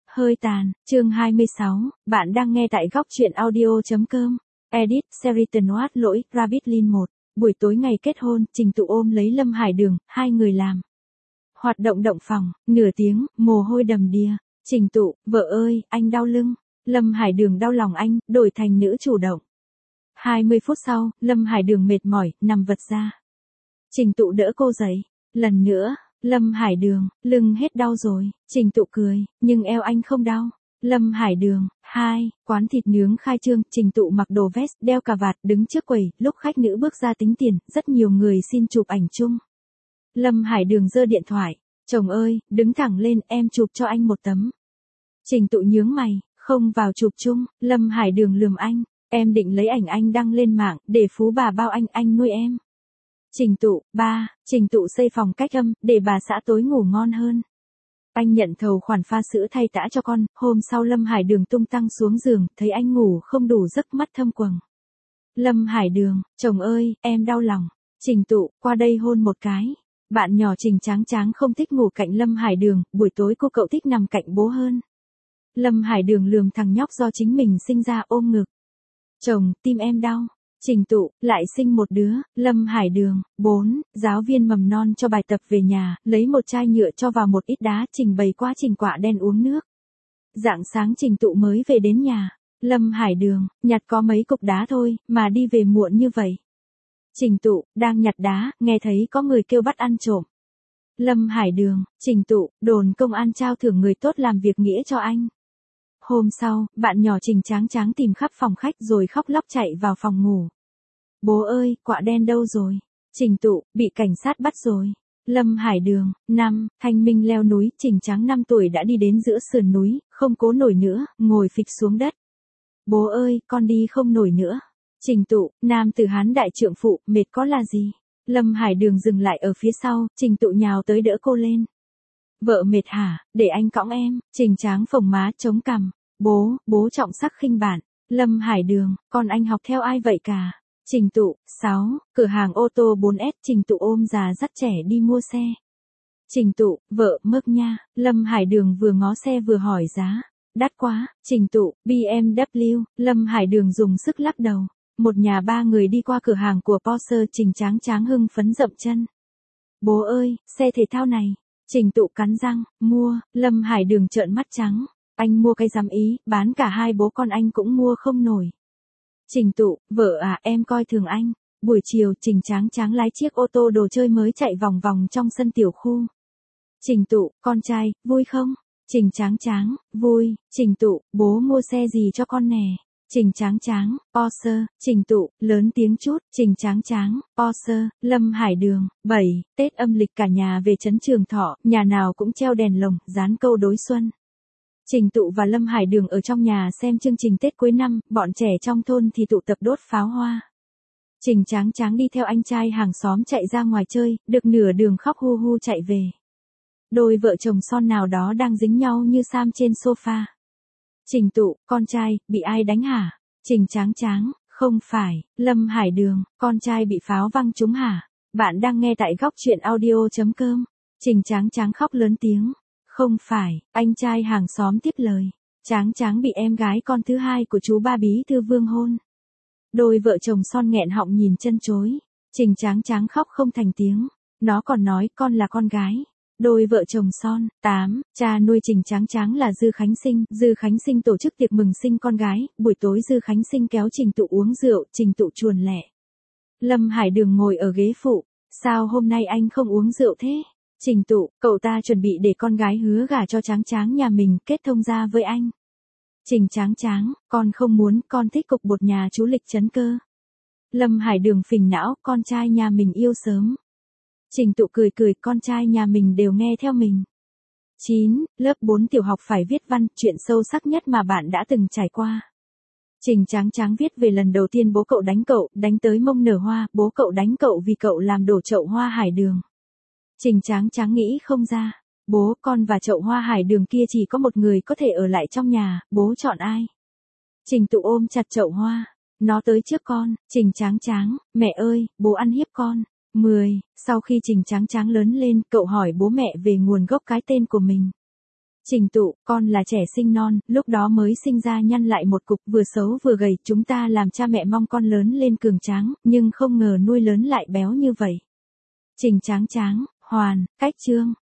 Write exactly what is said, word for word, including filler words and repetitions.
Hơi tàn, chương hai mươi sáu, bạn đang nghe tại góc truyện audio.com. Edit, Sheraton Watt lỗi, Rabbit Lin một. Buổi tối ngày kết hôn, Trình Tụ ôm lấy Lâm Hải Đường, hai người làm hoạt động động phòng, nửa tiếng, mồ hôi đầm đìa. Trình Tụ, vợ ơi, anh đau lưng. Lâm Hải Đường đau lòng anh, đổi thành nữ chủ động. hai mươi phút sau, Lâm Hải Đường mệt mỏi, nằm vật ra. Trình Tụ đỡ cô dậy. Lần nữa, Lâm Hải Đường, lưng hết đau rồi. Trình Tụ cười, nhưng eo anh không đau. Lâm Hải Đường, hai, quán thịt nướng khai trương, Trình Tụ mặc đồ vest, đeo cà vạt, đứng trước quầy, lúc khách nữ bước ra tính tiền, rất nhiều người xin chụp ảnh chung. Lâm Hải Đường giơ điện thoại, chồng ơi, đứng thẳng lên, em chụp cho anh một tấm. Trình Tụ nhướng mày, không vào chụp chung. Lâm Hải Đường lườm anh, em định lấy ảnh anh đăng lên mạng, để phú bà bao anh, anh nuôi em. Trình Tụ, ba, Trình Tụ xây phòng cách âm, để bà xã tối ngủ ngon hơn. Anh nhận thầu khoản pha sữa thay tã cho con, hôm sau Lâm Hải Đường tung tăng xuống giường, thấy anh ngủ không đủ giấc, mắt thâm quầng. Lâm Hải Đường, chồng ơi, em đau lòng. Trình Tụ, qua đây hôn một cái. Bạn nhỏ Trình Tráng Tráng không thích ngủ cạnh Lâm Hải Đường, buổi tối cô cậu thích nằm cạnh bố hơn. Lâm Hải Đường lườm thằng nhóc do chính mình sinh ra, ôm ngực. Chồng, tim em đau. Trình Tụ, lại sinh một đứa. Lâm Hải Đường, bốn, giáo viên mầm non cho bài tập về nhà, lấy một chai nhựa cho vào một ít đá, trình bày quá trình quạ đen uống nước. Rạng sáng Trình Tụ mới về đến nhà. Lâm Hải Đường, nhặt có mấy cục đá thôi, mà đi về muộn như vậy. Trình Tụ, đang nhặt đá, nghe thấy có người kêu bắt ăn trộm. Lâm Hải Đường, Trình Tụ, đồn công an trao thưởng người tốt làm việc nghĩa cho anh. Hôm sau, bạn nhỏ Trình Tráng Tráng tìm khắp phòng khách rồi khóc lóc chạy vào phòng ngủ. Bố ơi, quạ đen đâu rồi? Trình Tụ, bị cảnh sát bắt rồi. Lâm Hải Đường, năm, Thanh Minh leo núi, Trình Tráng năm tuổi đã đi đến giữa sườn núi, không cố nổi nữa, ngồi phịch xuống đất. Bố ơi, con đi không nổi nữa. Trình Tụ, nam tử Hán đại trượng phụ, mệt có là gì? Lâm Hải Đường dừng lại ở phía sau, Trình Tụ nhào tới đỡ cô lên. Vợ mệt hả, để anh cõng em. Trình Tráng phồng má chống cằm. Bố, bố trọng sắc khinh bạn. Lâm Hải Đường, con anh học theo ai vậy cả? Trình Tụ, sáu, cửa hàng ô tô bốn S, Trình Tụ ôm già dắt trẻ đi mua xe. Trình Tụ, vợ, mớp nha. Lâm Hải Đường vừa ngó xe vừa hỏi giá. Đắt quá. Trình Tụ, B M W. Lâm Hải Đường dùng sức lắc đầu. Một nhà ba người đi qua cửa hàng của Porsche, Trình Tráng Tráng hưng phấn dậm chân. Bố ơi, xe thể thao này. Trình Tụ cắn răng, mua. Lâm Hải Đường trợn mắt trắng. Anh mua cái dám ý, bán cả hai bố con anh cũng mua không nổi. Trình Tụ, vợ à, em coi thường anh. Buổi chiều, Trình Tráng Tráng lái chiếc ô tô đồ chơi mới chạy vòng vòng trong sân tiểu khu. Trình Tụ, con trai, vui không? Trình Tráng Tráng, vui. Trình Tụ, bố mua xe gì cho con nè? Trình Tráng Tráng, Porsche. Trình Tụ, lớn tiếng chút. Trình Tráng Tráng, Porsche. Lâm Hải Đường, bảy, Tết âm lịch cả nhà về trấn Trường Thọ, nhà nào cũng treo đèn lồng, dán câu đối xuân. Trình Tụ và Lâm Hải Đường ở trong nhà xem chương trình Tết cuối năm, bọn trẻ trong thôn thì tụ tập đốt pháo hoa. Trình Tráng Tráng đi theo anh trai hàng xóm chạy ra ngoài chơi, được nửa đường khóc hu hu chạy về. Đôi vợ chồng son nào đó đang dính nhau như sam trên sofa. Trình Tụ, con trai, bị ai đánh hả? Trình Tráng Tráng, không phải. Lâm Hải Đường, con trai bị pháo văng trúng hả? Bạn đang nghe tại góc truyện audio.com. Trình Tráng Tráng khóc lớn tiếng. Không phải, anh trai hàng xóm tiếp lời. Tráng Tráng bị em gái con thứ hai của chú ba bí thư Vương hôn. Đôi vợ chồng son nghẹn họng nhìn chân chối. Trình Tráng Tráng khóc không thành tiếng. Nó còn nói con là con gái. Đôi vợ chồng son, tám, cha nuôi Trình Tráng Tráng là Dư Khánh Sinh. Dư Khánh Sinh tổ chức tiệc mừng sinh con gái. Buổi tối Dư Khánh Sinh kéo Trình Tụ uống rượu, Trình Tụ chuồn lẹ. Lâm Hải Đường ngồi ở ghế phụ. Sao hôm nay anh không uống rượu thế? Trình Tụ, cậu ta chuẩn bị để con gái hứa gả cho Tráng Tráng nhà mình, kết thông gia với anh. Trình Tráng Tráng, con không muốn, con thích cục bột nhà chú Lịch Trấn cơ. Lâm Hải Đường phình não, con trai nhà mình yêu sớm. Trình Tụ cười cười, con trai nhà mình đều nghe theo mình. chín, lớp bốn tiểu học phải viết văn, chuyện sâu sắc nhất mà bạn đã từng trải qua. Trình Tráng Tráng viết về lần đầu tiên bố cậu đánh cậu, đánh tới mông nở hoa, bố cậu đánh cậu vì cậu làm đổ chậu hoa hải đường. Trình Tráng Tráng nghĩ không ra. Bố, con và chậu hoa hải đường kia chỉ có một người có thể ở lại trong nhà, bố chọn ai? Trình Tụ ôm chặt chậu hoa. Nó tới trước con. Trình Tráng Tráng, mẹ ơi, bố ăn hiếp con. mười. Sau khi Trình Tráng Tráng lớn lên, cậu hỏi bố mẹ về nguồn gốc cái tên của mình. Trình Tụ, con là trẻ sinh non, lúc đó mới sinh ra nhăn lại một cục, vừa xấu vừa gầy, chúng ta làm cha mẹ mong con lớn lên cường tráng, nhưng không ngờ nuôi lớn lại béo như vậy. Trình Tráng Tráng, Hoàn, Cách Trương.